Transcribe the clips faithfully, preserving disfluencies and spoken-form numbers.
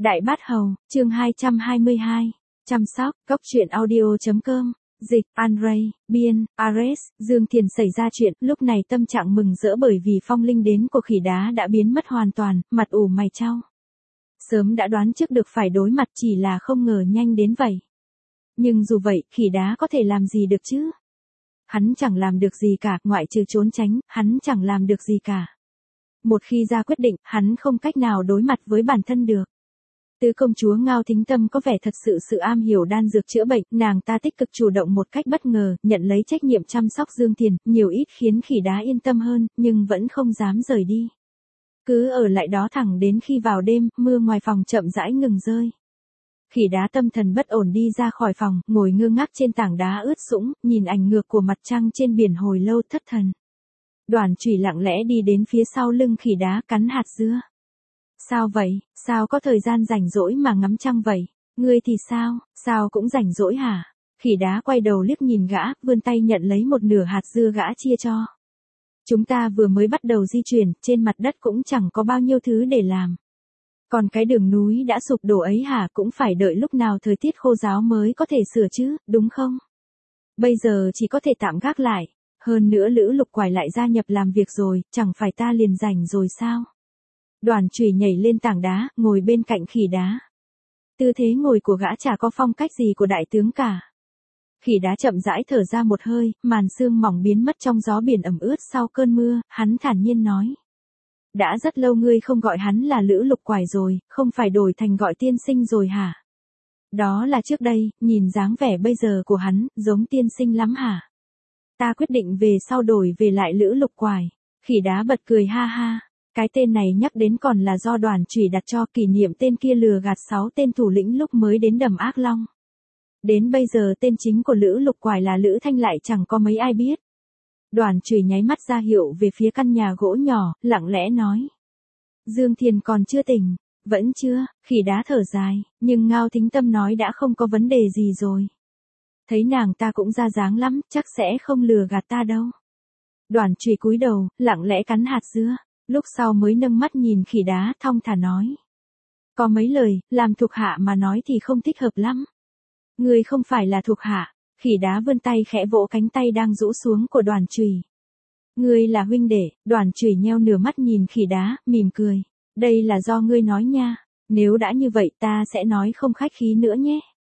Đại Bát Hầu, chương hai trăm hai mươi hai. Chăm sóc, Cốc Truyện audio.com. Dịch, Andrei, biên, Ares, Dương Thiền xảy ra chuyện, lúc này tâm trạng mừng rỡ bởi vì phong linh đến của khỉ đá đã biến mất hoàn toàn, mặt ủ mày chau. Sớm đã đoán trước được phải đối mặt, chỉ là không ngờ nhanh đến vậy. Nhưng dù vậy, khỉ đá có thể làm gì được chứ? Hắn chẳng làm được gì cả, ngoại trừ trốn tránh, hắn chẳng làm được gì cả. Một khi ra quyết định, hắn không cách nào đối mặt với bản thân được. Tứ công chúa Ngao Thính Tâm có vẻ thật sự sự am hiểu đan dược chữa bệnh, nàng ta tích cực chủ động một cách bất ngờ, nhận lấy trách nhiệm chăm sóc Dương Thiền, nhiều ít khiến khỉ đá yên tâm hơn, nhưng vẫn không dám rời đi. Cứ ở lại đó thẳng đến khi vào đêm, mưa ngoài phòng chậm rãi ngừng rơi. Khỉ đá tâm thần bất ổn đi ra khỏi phòng, ngồi ngơ ngác trên tảng đá ướt sũng, nhìn ảnh ngược của mặt trăng trên biển hồi lâu thất thần. Đoàn Chủy lặng lẽ đi đến phía sau lưng khỉ đá cắn hạt dưa. Sao vậy, sao có thời gian rảnh rỗi mà ngắm trăng vậy? Ngươi thì sao, sao cũng rảnh rỗi hả? Khỉ đá quay đầu liếc nhìn gã, vươn tay nhận lấy một nửa hạt dưa gã chia cho. Chúng ta vừa mới bắt đầu di chuyển, trên mặt đất cũng chẳng có bao nhiêu thứ để làm. Còn cái đường núi đã sụp đổ ấy hả, cũng phải đợi lúc nào thời tiết khô ráo mới có thể sửa chứ, đúng không? Bây giờ chỉ có thể tạm gác lại. Hơn nữa Lữ Lục Quải lại gia nhập làm việc rồi, chẳng phải ta liền rảnh rồi sao? Đoàn Chủy nhảy lên tảng đá, ngồi bên cạnh khỉ đá. Tư thế ngồi của gã chả có phong cách gì của đại tướng cả. Khỉ đá chậm rãi thở ra một hơi, màn sương mỏng biến mất trong gió biển ẩm ướt sau cơn mưa, hắn thản nhiên nói. Đã rất lâu ngươi không gọi hắn là Lữ Lục Quải rồi, không phải đổi thành gọi tiên sinh rồi hả? Đó là trước đây, nhìn dáng vẻ bây giờ của hắn, giống tiên sinh lắm hả? Ta quyết định về sau đổi về lại Lữ Lục Quải. Khỉ đá bật cười ha ha. Cái tên này nhắc đến còn là do Đoàn Chủy đặt cho, kỷ niệm tên kia lừa gạt sáu tên thủ lĩnh lúc mới đến Đầm Ác Long. Đến bây giờ tên chính của Lữ Lục Quải là Lữ Thanh lại chẳng có mấy ai biết. Đoàn Chủy nháy mắt ra hiệu về phía căn nhà gỗ nhỏ, lặng lẽ nói. Dương Thiền còn chưa tỉnh. Vẫn chưa, khỉ đá thở dài, nhưng Ngao Thính Tâm nói đã không có vấn đề gì rồi. Thấy nàng ta cũng ra dáng lắm, chắc sẽ không lừa gạt ta đâu. Đoàn Chủy cúi đầu, lặng lẽ cắn hạt dưa, lúc sau mới nâng mắt nhìn khỉ đá, thong thả nói. Có mấy lời, làm thuộc hạ mà nói thì không thích hợp lắm. Ngươi không phải là thuộc hạ. Khỉ đá vươn tay khẽ vỗ cánh tay đang rũ xuống của Đoàn Chủy. Ngươi là huynh đệ. Đoàn Chủy nheo nửa mắt nhìn khỉ đá, mỉm cười. Đây là do ngươi nói nha. Nếu đã như vậy ta sẽ nói không khách khí nữa nhé.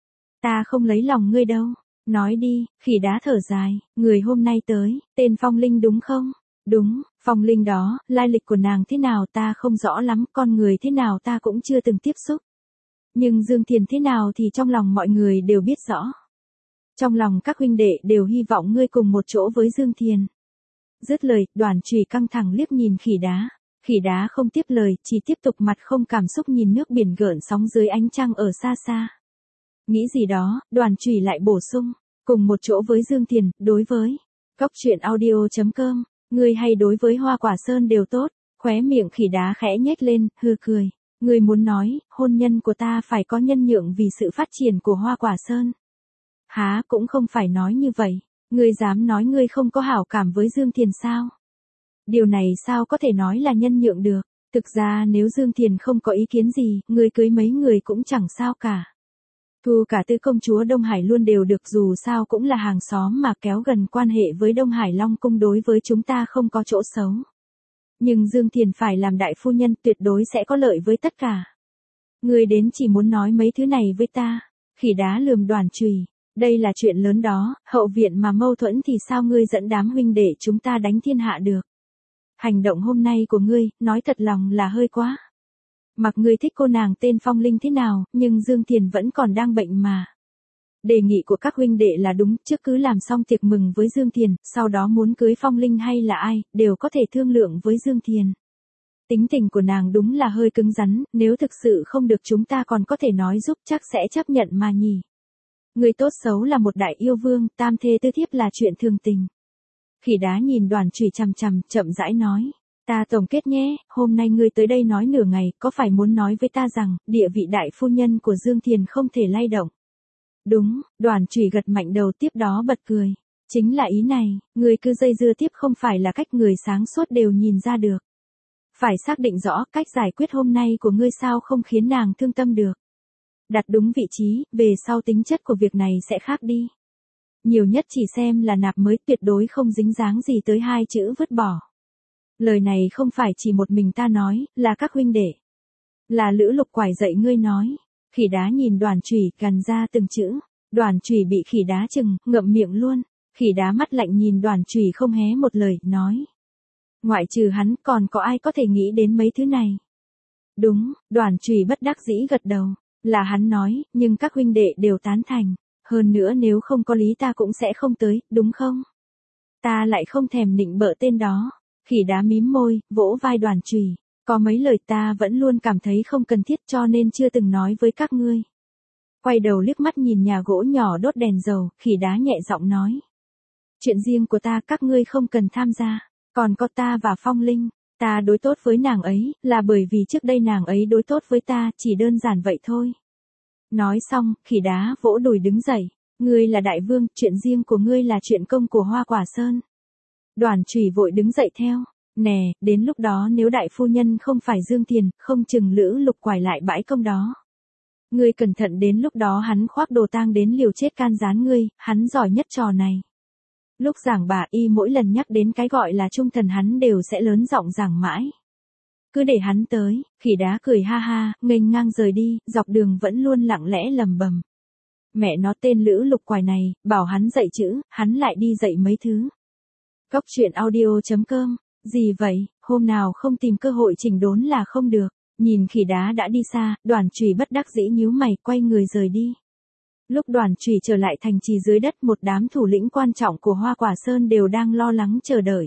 Ta không lấy lòng ngươi đâu. Nói đi. Khỉ đá thở dài. Người hôm nay tới, tên Phong Linh đúng không? Đúng, Phong Linh đó, lai lịch của nàng thế nào ta không rõ lắm, con người thế nào ta cũng chưa từng tiếp xúc. Nhưng Dương Thiền thế nào thì trong lòng mọi người đều biết rõ. Trong lòng các huynh đệ đều hy vọng ngươi cùng một chỗ với Dương Thiền. Dứt lời, Đoàn Chủy căng thẳng liếc nhìn khỉ đá. Khỉ đá không tiếp lời, chỉ tiếp tục mặt không cảm xúc nhìn nước biển gợn sóng dưới ánh trăng ở xa xa. Nghĩ gì đó, Đoàn Chủy lại bổ sung, cùng một chỗ với Dương Thiền, đối với Cốc Truyện audio.com. Ngươi hay đối với Hoa Quả Sơn đều tốt. Khóe miệng khỉ đá khẽ nhếch lên, hừ cười. Ngươi muốn nói, hôn nhân của ta phải có nhân nhượng vì sự phát triển của Hoa Quả Sơn. Há, cũng không phải nói như vậy. Ngươi dám nói ngươi không có hảo cảm với Dương Thiền sao? Điều này sao có thể nói là nhân nhượng được? Thực ra nếu Dương Thiền không có ý kiến gì, ngươi cưới mấy người cũng chẳng sao cả. Thu cả tứ công chúa Đông Hải luôn đều được, dù sao cũng là hàng xóm mà, kéo gần quan hệ với Đông Hải Long Cung đối với chúng ta không có chỗ xấu. Nhưng Dương Thiền phải làm đại phu nhân, tuyệt đối sẽ có lợi với tất cả. Ngươi đến chỉ muốn nói mấy thứ này với ta. Khỉ đá lườm Đoàn Chủy. Đây là chuyện lớn đó, hậu viện mà mâu thuẫn thì sao ngươi dẫn đám huynh đệ chúng ta đánh thiên hạ được. Hành động hôm nay của ngươi, nói thật lòng là hơi quá. Mặc ngươi thích cô nàng tên Phong Linh thế nào, nhưng Dương Thiền vẫn còn đang bệnh mà. Đề nghị của các huynh đệ là đúng, trước cứ làm xong tiệc mừng với Dương Thiền, sau đó muốn cưới Phong Linh hay là ai, đều có thể thương lượng với Dương Thiền. Tính tình của nàng đúng là hơi cứng rắn, nếu thực sự không được chúng ta còn có thể nói giúp, chắc sẽ chấp nhận mà nhỉ. Người tốt xấu là một đại yêu vương, tam thê tư thiếp là chuyện thường tình. Khỉ đá nhìn Đoàn Chủy chằm chằm, chậm rãi nói. Ta tổng kết nhé, hôm nay ngươi tới đây nói nửa ngày, có phải muốn nói với ta rằng, địa vị đại phu nhân của Dương Thiền không thể lay động? Đúng, Đoàn Chủy gật mạnh đầu, tiếp đó bật cười. Chính là ý này, ngươi cứ dây dưa tiếp không phải là cách người sáng suốt đều nhìn ra được. Phải xác định rõ cách giải quyết hôm nay của ngươi sao không khiến nàng thương tâm được. Đặt đúng vị trí, về sau tính chất của việc này sẽ khác đi. Nhiều nhất chỉ xem là nạp mới, tuyệt đối không dính dáng gì tới hai chữ vứt bỏ. Lời này không phải chỉ một mình ta nói, là các huynh đệ. Là Lữ Lục quải dạy ngươi nói. Khỉ đá nhìn Đoàn Chủy gằn ra từng chữ. Đoàn Chủy bị khỉ đá chừng, ngậm miệng luôn. Khỉ đá mắt lạnh nhìn Đoàn Chủy không hé một lời, nói. Ngoại trừ hắn còn có ai có thể nghĩ đến mấy thứ này? Đúng, Đoàn Chủy bất đắc dĩ gật đầu. Là hắn nói, nhưng các huynh đệ đều tán thành. Hơn nữa nếu không có lý ta cũng sẽ không tới, đúng không? Ta lại không thèm nịnh bợ tên đó. Khỉ đá mím môi, vỗ vai Đoàn Chủy. Có mấy lời ta vẫn luôn cảm thấy không cần thiết cho nên chưa từng nói với các ngươi. Quay đầu liếc mắt nhìn nhà gỗ nhỏ đốt đèn dầu, khỉ đá nhẹ giọng nói. Chuyện riêng của ta các ngươi không cần tham gia. Còn có ta và Phong Linh, ta đối tốt với nàng ấy, là bởi vì trước đây nàng ấy đối tốt với ta, chỉ đơn giản vậy thôi. Nói xong, khỉ đá vỗ đùi đứng dậy. Ngươi là đại vương, chuyện riêng của ngươi là chuyện công của Hoa Quả Sơn. Đoàn Chủy vội đứng dậy theo. Nè, đến lúc đó nếu đại phu nhân không phải Dương Tiền, không chừng Lữ Lục quải lại bãi công đó. Ngươi cẩn thận đến lúc đó hắn khoác đồ tang đến liều chết can gián ngươi, hắn giỏi nhất trò này. Lúc giảng bà y mỗi lần nhắc đến cái gọi là trung thần hắn đều sẽ lớn giọng giảng mãi. Cứ để hắn tới, khỉ đá cười ha ha, nghênh ngang rời đi, dọc đường vẫn luôn lặng lẽ lầm bầm. Mẹ nó tên Lữ Lục quải này, bảo hắn dạy chữ, hắn lại đi dạy mấy thứ. Cốc truyện audio chấm com. Gì vậy, hôm nào không tìm cơ hội chỉnh đốn là không được. Nhìn khỉ đá đã đi xa, Đoàn Chủy bất đắc dĩ nhíu mày, quay người rời đi. Lúc Đoàn Chủy trở lại thành trì dưới đất, một đám thủ lĩnh quan trọng của Hoa Quả Sơn đều đang lo lắng chờ đợi.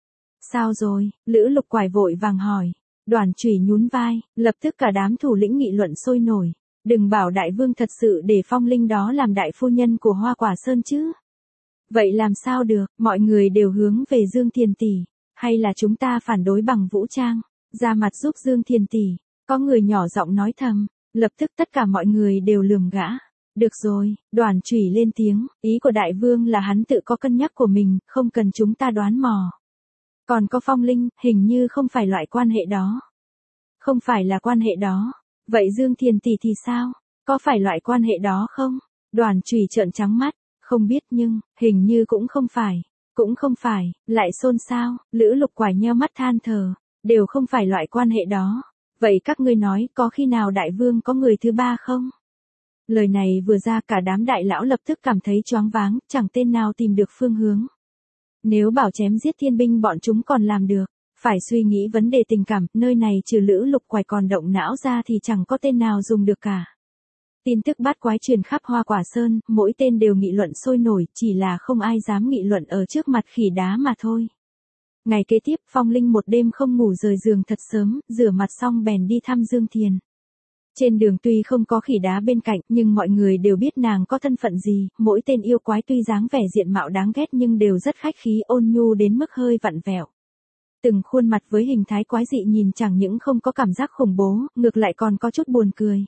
Sao rồi? Lữ Lục quải vội vàng hỏi. Đoàn Chủy nhún vai, lập tức cả đám thủ lĩnh nghị luận sôi nổi. Đừng bảo đại vương thật sự để Phong Linh đó làm đại phu nhân của Hoa Quả Sơn chứ. Vậy làm sao được, mọi người đều hướng về Dương Thiền tỷ. Hay là chúng ta phản đối bằng vũ trang, ra mặt giúp Dương Thiền tỷ. Có người nhỏ giọng nói thầm, lập tức tất cả mọi người đều lườm gã. Được rồi, Đoàn Chủy lên tiếng, ý của đại vương là hắn tự có cân nhắc của mình, không cần chúng ta đoán mò. Còn có Phong Linh, hình như không phải loại quan hệ đó. Không phải là quan hệ đó. Vậy Dương Thiền tỷ thì sao? Có phải loại quan hệ đó không? Đoàn Chủy trợn trắng mắt, không biết nhưng, hình như cũng không phải. Cũng không phải, lại xôn xao, Lữ Lục quải nheo mắt than thở, đều không phải loại quan hệ đó. Vậy các ngươi nói có khi nào đại vương có người thứ ba không? Lời này vừa ra cả đám đại lão lập tức cảm thấy choáng váng, chẳng tên nào tìm được phương hướng. Nếu bảo chém giết thiên binh bọn chúng còn làm được, phải suy nghĩ vấn đề tình cảm, nơi này trừ Lữ Lục quải còn động não ra thì chẳng có tên nào dùng được cả. Tin tức bát quái truyền khắp Hoa Quả Sơn, mỗi tên đều nghị luận sôi nổi, chỉ là không ai dám nghị luận ở trước mặt khỉ đá mà thôi. Ngày kế tiếp, Phong Linh một đêm không ngủ rời giường thật sớm, rửa mặt xong bèn đi thăm Dương Thiền. Trên đường tuy không có khỉ đá bên cạnh, nhưng mọi người đều biết nàng có thân phận gì, mỗi tên yêu quái tuy dáng vẻ diện mạo đáng ghét nhưng đều rất khách khí ôn nhu đến mức hơi vặn vẹo. Từng khuôn mặt với hình thái quái dị nhìn chẳng những không có cảm giác khủng bố, ngược lại còn có chút buồn cười.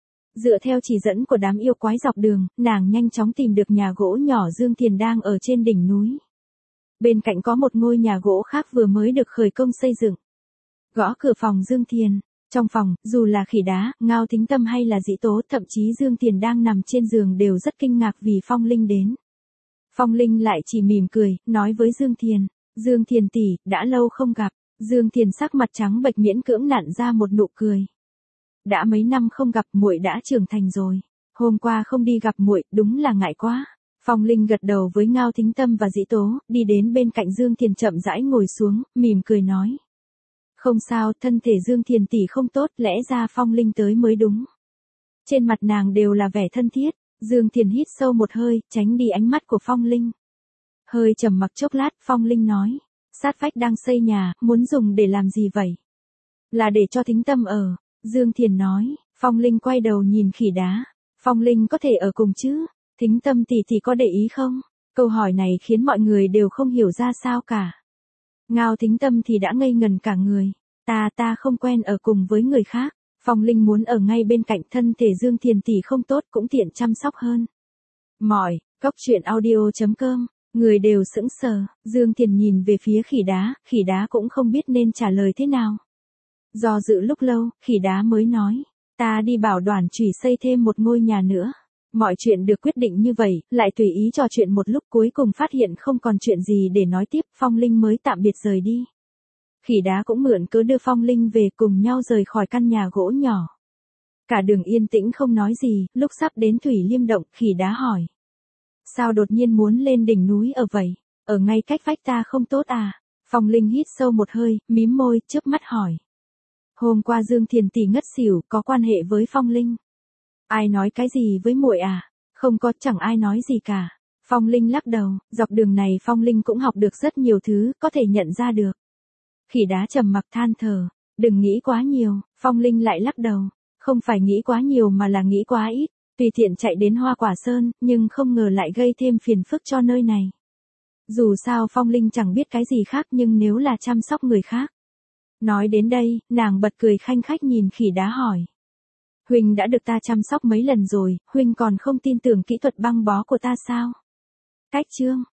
Dựa theo chỉ dẫn của đám yêu quái dọc đường, nàng nhanh chóng tìm được nhà gỗ nhỏ Dương Thiền đang ở trên đỉnh núi. Bên cạnh có một ngôi nhà gỗ khác vừa mới được khởi công xây dựng. Gõ cửa phòng Dương Thiền. Trong phòng, dù là khỉ đá, Ngao Thính Tâm hay là Dĩ Tố, thậm chí Dương Thiền đang nằm trên giường đều rất kinh ngạc vì Phong Linh đến. Phong Linh lại chỉ mỉm cười, nói với Dương Thiền. Dương Thiền tỷ, đã lâu không gặp. Dương Thiền sắc mặt trắng bệch miễn cưỡng nặn ra một nụ cười. Đã mấy năm không gặp, muội đã trưởng thành rồi. Hôm qua không đi gặp muội, đúng là ngại quá. Phong Linh gật đầu với Ngao Thính Tâm và Dĩ Tố, đi đến bên cạnh Dương Thiền chậm rãi ngồi xuống, mỉm cười nói. Không sao, thân thể Dương Thiền tỷ không tốt, lẽ ra Phong Linh tới mới đúng. Trên mặt nàng đều là vẻ thân thiết, Dương Thiền hít sâu một hơi, tránh đi ánh mắt của Phong Linh. Hơi trầm mặc chốc lát, Phong Linh nói. Sát Phách đang xây nhà, muốn dùng để làm gì vậy? Là để cho Thính Tâm ở. Dương Thiền nói. Phong Linh quay đầu nhìn khỉ đá. Phong Linh có thể ở cùng chứ? Thính Tâm tỷ tỷ có để ý không? Câu hỏi này khiến mọi người đều không hiểu ra sao cả. Ngao Thính Tâm thì đã ngây ngần cả người. Ta ta không quen ở cùng với người khác. Phong Linh muốn ở ngay bên cạnh, thân thể Dương Thiền tỷ không tốt cũng tiện chăm sóc hơn. Mỏi, cốc truyện audio chấm com. Người đều sững sờ, Dương Thiền nhìn về phía khỉ đá, khỉ đá cũng không biết nên trả lời thế nào. Do dự lúc lâu, khỉ đá mới nói, ta đi bảo Đoản Chủy xây thêm một ngôi nhà nữa. Mọi chuyện được quyết định như vậy, lại tùy ý trò chuyện một lúc cuối cùng phát hiện không còn chuyện gì để nói tiếp, Phong Linh mới tạm biệt rời đi. Khỉ đá cũng mượn cớ đưa Phong Linh về cùng nhau rời khỏi căn nhà gỗ nhỏ. Cả đường yên tĩnh không nói gì, lúc sắp đến Thủy Liêm Động, khỉ đá hỏi. Sao đột nhiên muốn lên đỉnh núi ở vậy? Ở ngay cách vách ta không tốt à? Phong Linh hít sâu một hơi, mím môi, chớp mắt hỏi. Hôm qua Dương Thiền tỷ ngất xỉu, có quan hệ với Phong Linh. Ai nói cái gì với muội à? Không có, chẳng ai nói gì cả. Phong Linh lắc đầu, dọc đường này Phong Linh cũng học được rất nhiều thứ, có thể nhận ra được. Khỉ đá trầm mặc than thở, đừng nghĩ quá nhiều, Phong Linh lại lắc đầu. Không phải nghĩ quá nhiều mà là nghĩ quá ít, tùy tiện chạy đến Hoa Quả Sơn, nhưng không ngờ lại gây thêm phiền phức cho nơi này. Dù sao Phong Linh chẳng biết cái gì khác nhưng nếu là chăm sóc người khác. Nói đến đây, nàng bật cười khanh khách nhìn khỉ đá hỏi. Huynh đã được ta chăm sóc mấy lần rồi, Huynh còn không tin tưởng kỹ thuật băng bó của ta sao? Cách chương